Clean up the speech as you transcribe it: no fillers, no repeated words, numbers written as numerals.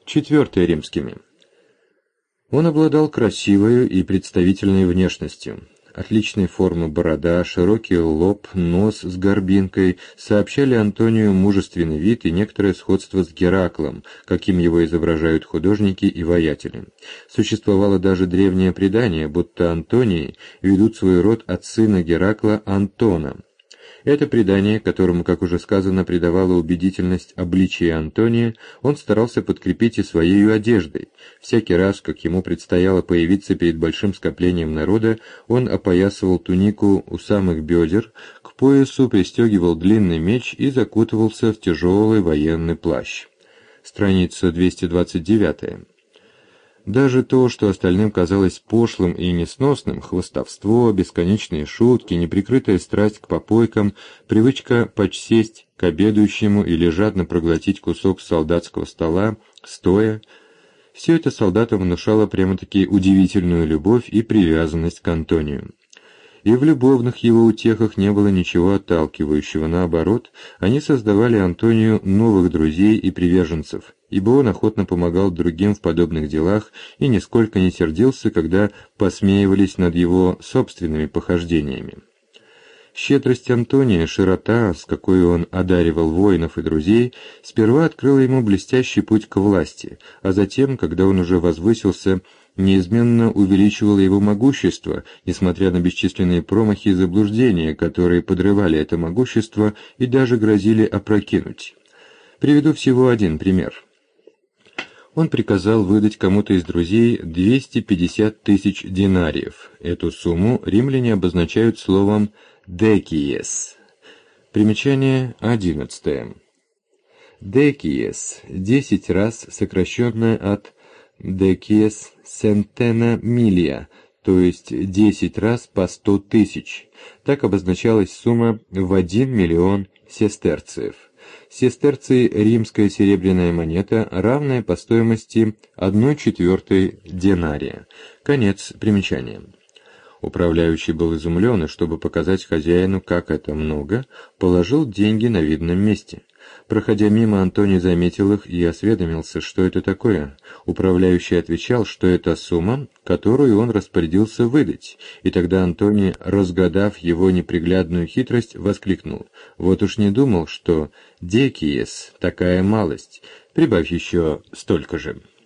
4 римскими. Он обладал красивой и представительной внешностью. Отличной формы борода, широкий лоб, нос с горбинкой сообщали Антонию мужественный вид и некоторое сходство с Гераклом, каким его изображают художники и воятели. Существовало даже древнее предание, будто Антонии ведут свой род от сына Геракла Антона. Это предание, которому, как уже сказано, придавало убедительность обличия Антония, он старался подкрепить и своей одеждой. Всякий раз, как ему предстояло появиться перед большим скоплением народа, он опоясывал тунику у самых бедер, к поясу пристегивал длинный меч и закутывался в тяжелый военный плащ. Страница 229. Даже то, что остальным казалось пошлым и несносным, хвастовство, бесконечные шутки, неприкрытая страсть к попойкам, привычка подсесть к обедающему или жадно проглотить кусок солдатского стола, стоя, все это солдатам внушало прямо-таки удивительную любовь и привязанность к Антонию. И в любовных его утехах не было ничего отталкивающего, наоборот, они создавали Антонию новых друзей и приверженцев, ибо он охотно помогал другим в подобных делах и нисколько не сердился, когда посмеивались над его собственными похождениями. Щедрость Антония, широта, с какой он одаривал воинов и друзей, сперва открыла ему блестящий путь к власти, а затем, когда он уже возвысился, неизменно увеличивало его могущество, несмотря на бесчисленные промахи и заблуждения, которые подрывали это могущество и даже грозили опрокинуть. Приведу всего один пример. Он приказал выдать кому-то из друзей 250 тысяч динариев. Эту сумму римляне обозначают словом «декиес». Примечание 11. «Декиес» — 10 раз, сокращенное от «декиес сентена милия», то есть 10 раз по 100 тысяч. Так обозначалась сумма в 1 миллион сестерциев. Сестерций — римская серебряная монета, равная по стоимости 1/4 динария. Конец примечания. Управляющий был изумлен, и чтобы показать хозяину, как это много, положил деньги на видном месте. Проходя мимо, Антоний заметил их и осведомился, что это такое. Управляющий отвечал, что это сумма, которую он распорядился выдать, и тогда Антоний, разгадав его неприглядную хитрость, воскликнул: «Вот уж не думал, что декиес такая малость, прибавь еще столько же».